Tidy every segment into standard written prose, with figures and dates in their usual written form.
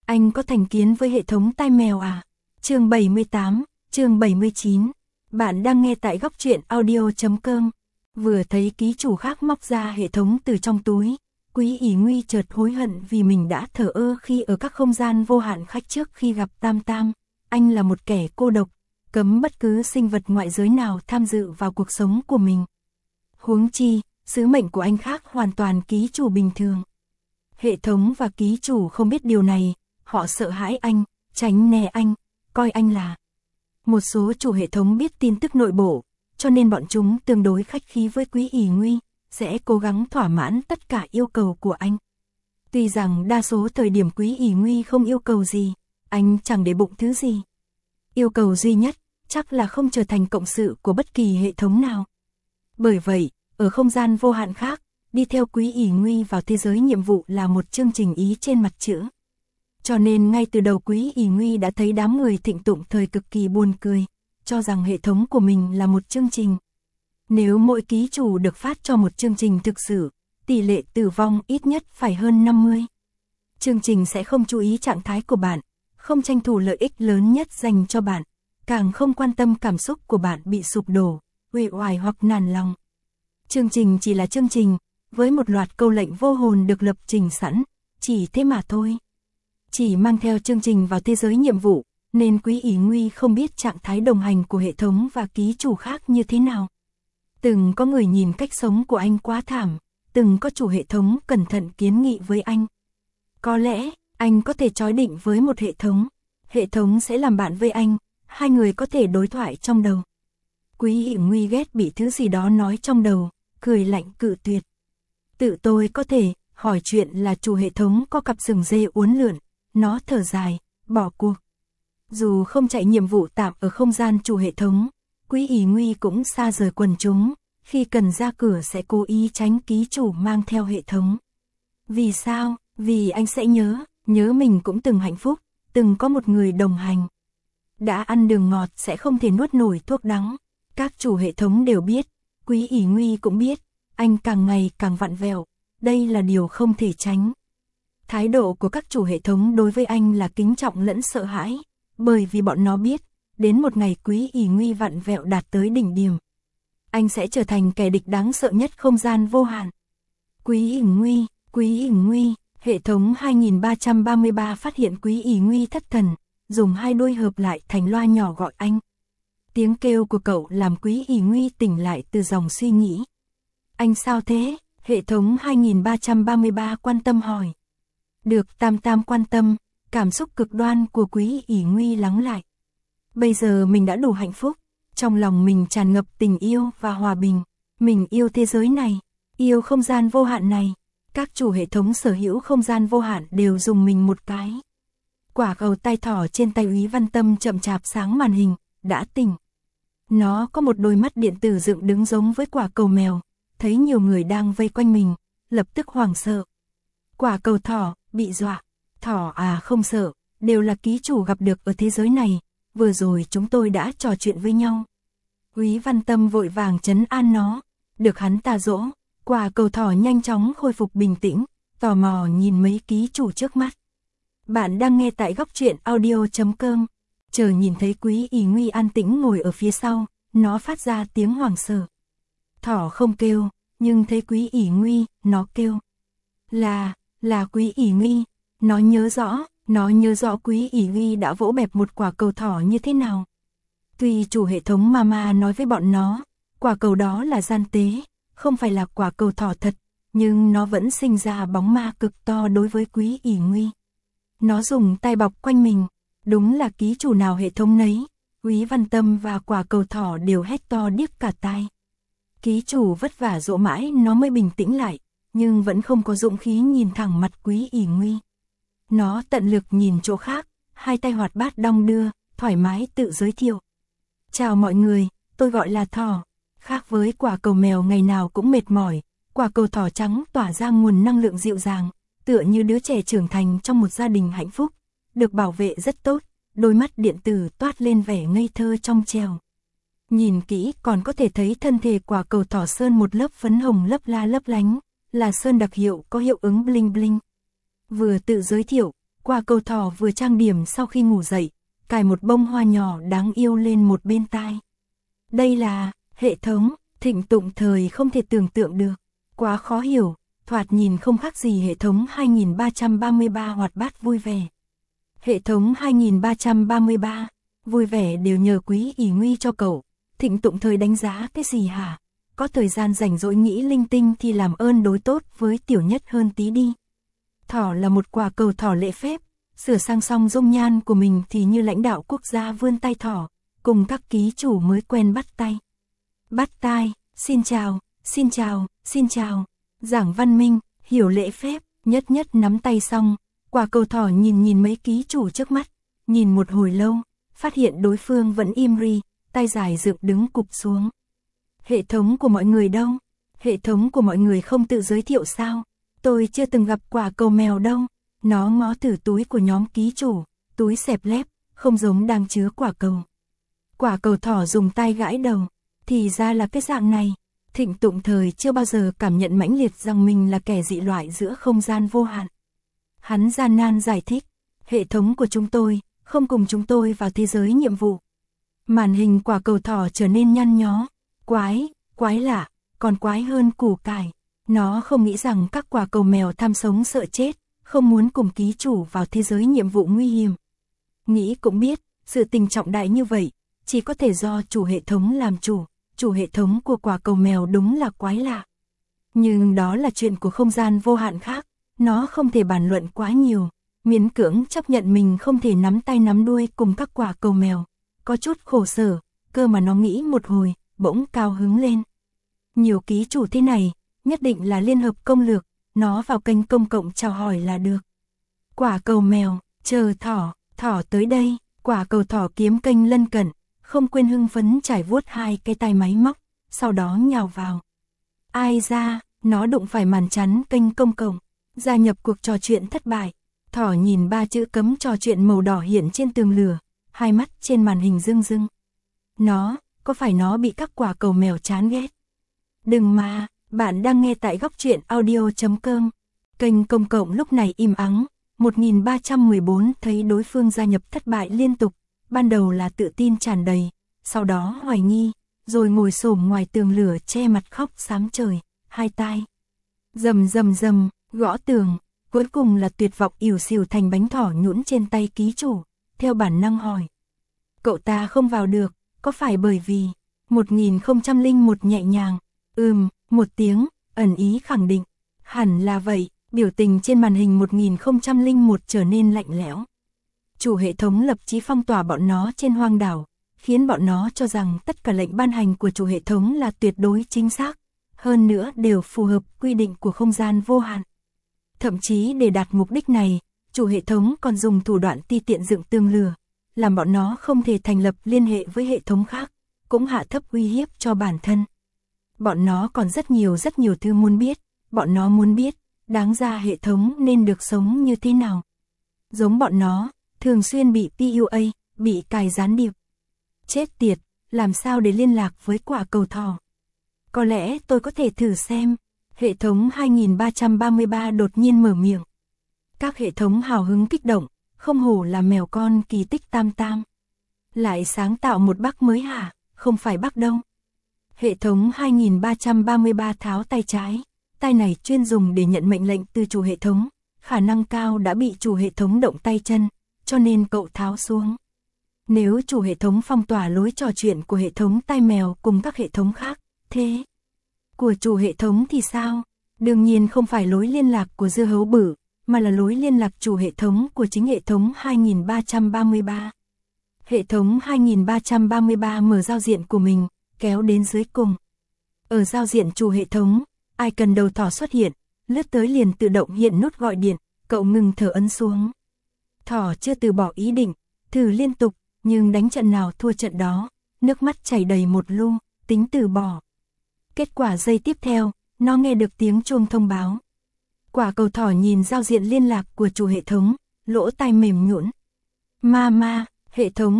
Anh có thành kiến với hệ thống tai mèo à? Chương 78, chương 79. Bạn đang nghe tại góc truyện audio.com. Vừa thấy ký chủ khác móc ra hệ thống từ trong túi, Quý ỷ Nguy chợt hối hận vì mình đã thờ ơ khi ở các không gian vô hạn khách trước khi gặp Tam Tam. Anh là một kẻ cô độc, cấm bất cứ sinh vật ngoại giới nào tham dự vào cuộc sống của mình. Huống chi, sứ mệnh của anh khác hoàn toàn ký chủ bình thường. Hệ thống và ký chủ không biết điều này, họ sợ hãi anh, tránh né anh, coi anh là. Một số chủ hệ thống biết tin tức nội bộ, cho nên bọn chúng tương đối khách khí với Quý ỷ Nguy, sẽ cố gắng thỏa mãn tất cả yêu cầu của anh. Tuy rằng đa số thời điểm Quý ỷ Nguy không yêu cầu gì, anh chẳng để bụng thứ gì. Yêu cầu duy nhất, chắc là không trở thành cộng sự của bất kỳ hệ thống nào. Bởi vậy, ở không gian vô hạn khác, đi theo Quý ỷ Nguy vào thế giới nhiệm vụ là một chương trình ý trên mặt chữ. Cho nên ngay từ đầu Quý ỷ Nguy đã thấy đám người thịnh tụng thời cực kỳ buồn cười, cho rằng hệ thống của mình là một chương trình. Nếu mỗi ký chủ được phát cho một chương trình thực sự, tỷ lệ tử vong ít nhất phải hơn 50. Chương trình sẽ không chú ý trạng thái của bạn, không tranh thủ lợi ích lớn nhất dành cho bạn, càng không quan tâm cảm xúc của bạn bị sụp đổ, uể oải hoặc nản lòng. Chương trình chỉ là chương trình, với một loạt câu lệnh vô hồn được lập trình sẵn, chỉ thế mà thôi. Chỉ mang theo chương trình vào thế giới nhiệm vụ, nên Quý ỷ Nguy không biết trạng thái đồng hành của hệ thống và ký chủ khác như thế nào. Từng có người nhìn cách sống của anh quá thảm, từng có chủ hệ thống cẩn thận kiến nghị với anh. Có lẽ, anh có thể chói định với một hệ thống sẽ làm bạn với anh, hai người có thể đối thoại trong đầu. Quý ỷ Nguy ghét bị thứ gì đó nói trong đầu, cười lạnh cự tuyệt. Tự tôi có thể, hỏi chuyện là chủ hệ thống có cặp sừng dê uốn lượn, nó thở dài, bỏ cuộc. Dù không chạy nhiệm vụ tạm ở không gian chủ hệ thống, Quý ỷ Nguy cũng xa rời quần chúng, khi cần ra cửa sẽ cố ý tránh ký chủ mang theo hệ thống. Vì sao? Vì anh sẽ nhớ mình cũng từng hạnh phúc, từng có một người đồng hành. Đã ăn đường ngọt sẽ không thể nuốt nổi thuốc đắng, các chủ hệ thống đều biết, Quý ỷ Nguy cũng biết, anh càng ngày càng vặn vẹo, đây là điều không thể tránh. Thái độ của các chủ hệ thống đối với anh là kính trọng lẫn sợ hãi, bởi vì bọn nó biết, đến một ngày Quý ỷ Nguy vặn vẹo đạt tới đỉnh điểm, anh sẽ trở thành kẻ địch đáng sợ nhất không gian vô hạn. Quý ỷ Nguy, hệ thống 2333 phát hiện Quý ỷ Nguy thất thần, dùng hai đuôi hợp lại thành loa nhỏ gọi anh. Tiếng kêu của cậu làm Quý ỷ Nguy tỉnh lại từ dòng suy nghĩ. Anh sao thế? Hệ thống 2333 quan tâm hỏi. Được Tam Tam quan tâm, cảm xúc cực đoan của Quý ỷ Nguy lắng lại. Bây giờ mình đã đủ hạnh phúc, trong lòng mình tràn ngập tình yêu và hòa bình. Mình yêu thế giới này, yêu không gian vô hạn này. Các chủ hệ thống sở hữu không gian vô hạn đều dùng mình một cái. Quả cầu tai thỏ trên tay Úy Văn Tâm chậm chạp sáng màn hình, đã tỉnh. Nó có một đôi mắt điện tử dựng đứng giống với quả cầu mèo, thấy nhiều người đang vây quanh mình, lập tức hoảng sợ. Quả cầu thỏ, bị dọa. Thỏ à không sợ, đều là ký chủ gặp được ở thế giới này, vừa rồi chúng tôi đã trò chuyện với nhau. Úy Văn Tâm vội vàng trấn an nó, được hắn ta dỗ, quả cầu thỏ nhanh chóng khôi phục bình tĩnh, tò mò nhìn mấy ký chủ trước mắt. Bạn đang nghe tại góc truyện audio.com, chờ nhìn thấy Quý ỷ Nguy an tĩnh ngồi ở phía sau, nó phát ra tiếng hoảng sợ. Thỏ không kêu, nhưng thấy Quý ỷ Nguy, nó kêu. Là Quý ỷ Nguy, nó nhớ rõ Quý ỷ Nguy đã vỗ bẹp một quả cầu thỏ như thế nào. Tuy chủ hệ thống Mama nói với bọn nó, quả cầu đó là gian tế, không phải là quả cầu thỏ thật, nhưng nó vẫn sinh ra bóng ma cực to đối với Quý ỷ Nguy. Nó dùng tay bọc quanh mình, đúng là ký chủ nào hệ thống nấy, Úy Văn Tâm và quả cầu thỏ đều hét to điếc cả tai. Ký chủ vất vả dỗ mãi nó mới bình tĩnh lại, nhưng vẫn không có dũng khí nhìn thẳng mặt Quý ỷ Nguy. Nó tận lực nhìn chỗ khác, hai tay hoạt bát đong đưa, thoải mái tự giới thiệu. Chào mọi người, tôi gọi là thỏ. Khác với quả cầu mèo ngày nào cũng mệt mỏi, quả cầu thỏ trắng tỏa ra nguồn năng lượng dịu dàng, tựa như đứa trẻ trưởng thành trong một gia đình hạnh phúc, được bảo vệ rất tốt, đôi mắt điện tử toát lên vẻ ngây thơ trong trẻo. Nhìn kỹ còn có thể thấy thân thể quả cầu thỏ sơn một lớp phấn hồng lấp la lấp lánh, là sơn đặc hiệu có hiệu ứng bling bling. Vừa tự giới thiệu, Quả cầu thỏ vừa trang điểm sau khi ngủ dậy, cài một bông hoa nhỏ đáng yêu lên một bên tai. Đây là hệ thống Thịnh Tụng thời không thể tưởng tượng được, quá khó hiểu, thoạt nhìn không khác gì hệ thống 2333 hoạt bát vui vẻ. Hệ thống 2333, vui vẻ đều nhờ Quý ỷ nguy cho cậu. Thịnh Tụng thời đánh giá cái gì hả? Có thời gian rảnh rỗi nghĩ linh tinh thì làm ơn đối tốt với Tiểu Nhất hơn tí đi. Thỏ là một quả cầu thỏ lễ phép, sửa sang xong dung nhan của mình thì như lãnh đạo quốc gia vươn tay thỏ, cùng các ký chủ mới quen bắt tay. Bắt tay, xin chào, xin chào, xin chào, giảng văn minh, hiểu lễ phép, nhất nhất nắm tay xong, quả cầu thỏ nhìn mấy ký chủ trước mắt, nhìn một hồi lâu, phát hiện đối phương vẫn im ri, tay dài dựng đứng cụp xuống. Hệ thống của mọi người đâu? Hệ thống của mọi người không tự giới thiệu sao? Tôi chưa từng gặp quả cầu mèo đâu. Nó ngó thử túi của nhóm ký chủ, túi xẹp lép, không giống đang chứa quả cầu. Quả cầu thỏ dùng tay gãi đầu, thì ra là cái dạng này. Thịnh Tụng thời chưa bao giờ cảm nhận mãnh liệt rằng mình là kẻ dị loại giữa không gian vô hạn. Hắn gian nan giải thích, hệ thống của chúng tôi không cùng chúng tôi vào thế giới nhiệm vụ. Màn hình quả cầu thỏ trở nên nhăn nhó, quái lạ, còn quái hơn củ cải. Nó không nghĩ rằng các quả cầu mèo tham sống sợ chết, không muốn cùng ký chủ vào thế giới nhiệm vụ nguy hiểm. Nghĩ cũng biết, sự tình trọng đại như vậy, chỉ có thể do chủ hệ thống làm chủ hệ thống của quả cầu mèo đúng là quái lạ. Nhưng đó là chuyện của không gian vô hạn khác, nó không thể bàn luận quá nhiều, miễn cưỡng chấp nhận mình không thể nắm tay nắm đuôi cùng các quả cầu mèo. Có chút khổ sở, cơ mà nó nghĩ một hồi, bỗng cao hứng lên. Nhiều ký chủ thế này, nhất định là liên hợp công lược, nó vào kênh công cộng chào hỏi là được. Quả cầu mèo, chờ thỏ tới đây, quả cầu thỏ kiếm kênh lân cận, không quên hưng phấn trải vuốt hai cái tay máy móc, sau đó nhào vào. Ai ra, nó đụng phải màn chắn kênh công cộng, gia nhập cuộc trò chuyện thất bại. Thỏ nhìn 3 chữ cấm trò chuyện màu đỏ hiện trên tường lửa, hai mắt trên màn hình rưng rưng. Có phải nó bị các quả cầu mèo chán ghét? Đừng mà, bạn đang nghe tại góc truyện audio.com. Kênh công cộng lúc này im ắng, 1314 thấy đối phương gia nhập thất bại liên tục, ban đầu là tự tin tràn đầy, sau đó hoài nghi, rồi ngồi xổm ngoài tường lửa che mặt khóc sám trời, hai tai rầm, gõ tường, cuối cùng là tuyệt vọng ỉu xìu thành bánh thỏ nhũn trên tay ký chủ, theo bản năng hỏi. Cậu ta không vào được, có phải bởi vì 1001 nhẹ nhàng, một tiếng, ẩn ý khẳng định, hẳn là vậy, biểu tình trên màn hình 1001 trở nên lạnh lẽo. Chủ hệ thống lập chí phong tỏa bọn nó trên hoang đảo, khiến bọn nó cho rằng tất cả lệnh ban hành của chủ hệ thống là tuyệt đối chính xác, hơn nữa đều phù hợp quy định của không gian vô hạn. Thậm chí để đạt mục đích này, chủ hệ thống còn dùng thủ đoạn ti tiện dựng tường lửa, làm bọn nó không thể thành lập liên hệ với hệ thống khác, cũng hạ thấp uy hiếp cho bản thân. Bọn nó còn rất nhiều thứ muốn biết, bọn nó muốn biết, đáng ra hệ thống nên được sống như thế nào. Giống bọn nó, thường xuyên bị PUA, bị cài gián điệp. Chết tiệt, làm sao để liên lạc với quả cầu thỏ? Có lẽ tôi có thể thử xem. Hệ thống 2333 đột nhiên mở miệng. Các hệ thống hào hứng kích động, không hổ là mèo con kỳ tích tam tam. Lại sáng tạo một bug mới hả? Không phải bug đâu. Hệ thống 2333 tháo tay trái, tay này chuyên dùng để nhận mệnh lệnh từ chủ hệ thống, khả năng cao đã bị chủ hệ thống động tay chân, cho nên cậu tháo xuống. Nếu chủ hệ thống phong tỏa lối trò chuyện của hệ thống tai mèo cùng các hệ thống khác, thế của chủ hệ thống thì sao? Đương nhiên không phải lối liên lạc của dưa hấu bự, mà là lối liên lạc chủ hệ thống của chính hệ thống 2333. Hệ thống 2333 mở giao diện của mình, kéo đến dưới cùng. Ở giao diện chủ hệ thống, icon đầu thỏ xuất hiện, lướt tới liền tự động hiện nút gọi điện, cậu ngừng thở ấn xuống. Thỏ chưa từ bỏ ý định, thử liên tục, nhưng đánh trận nào thua trận đó, nước mắt chảy đầy một lu, tính từ bỏ. Kết quả giây tiếp theo, nó nghe được tiếng chuông thông báo. Quả cầu thỏ nhìn giao diện liên lạc của chủ hệ thống, lỗ tai mềm nhũn. Ma, hệ thống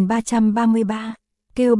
2333, kêu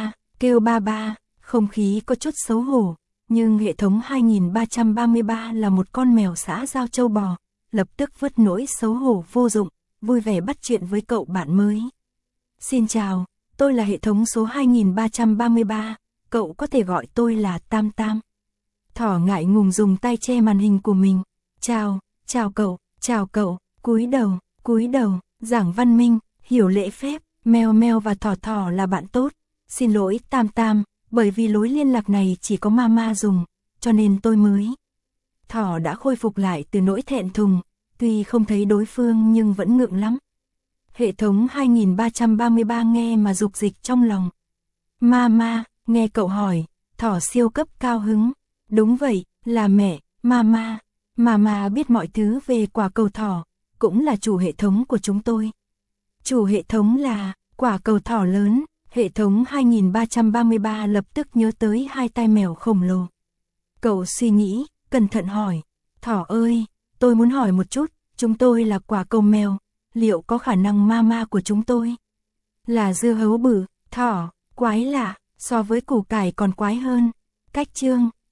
ba ba, không khí có chút xấu hổ, nhưng hệ thống 2333 là một con mèo xã giao châu bò, lập tức vứt nỗi xấu hổ vô dụng, vui vẻ bắt chuyện với cậu bạn mới. Xin chào, tôi là hệ thống số 2333, cậu có thể gọi tôi là Tam Tam. Thỏ ngại ngùng dùng tay che màn hình của mình. Chào cậu, cúi đầu, giảng văn minh, hiểu lễ phép, mèo mèo và thỏ thỏ là bạn tốt. Xin lỗi Tam Tam, bởi vì lối liên lạc này chỉ có mama dùng, cho nên tôi mới. Thỏ đã khôi phục lại từ nỗi thẹn thùng, tuy không thấy đối phương nhưng vẫn ngượng lắm. Hệ thống 2333 nghe mà dục dịch trong lòng. Mama, nghe cậu hỏi, thỏ siêu cấp cao hứng. Đúng vậy, là mẹ, mama. Mama biết mọi thứ về quả cầu thỏ, cũng là chủ hệ thống của chúng tôi. Chủ hệ thống là quả cầu thỏ lớn. Hệ thống 2333 lập tức nhớ tới hai tai mèo khổng lồ. Cậu suy nghĩ, cẩn thận hỏi. Thỏ ơi, tôi muốn hỏi một chút, chúng tôi là quả cầu mèo, liệu có khả năng mama của chúng tôi là dưa hấu bự? Thỏ, quái lạ, so với củ cải còn quái hơn. Cách chương,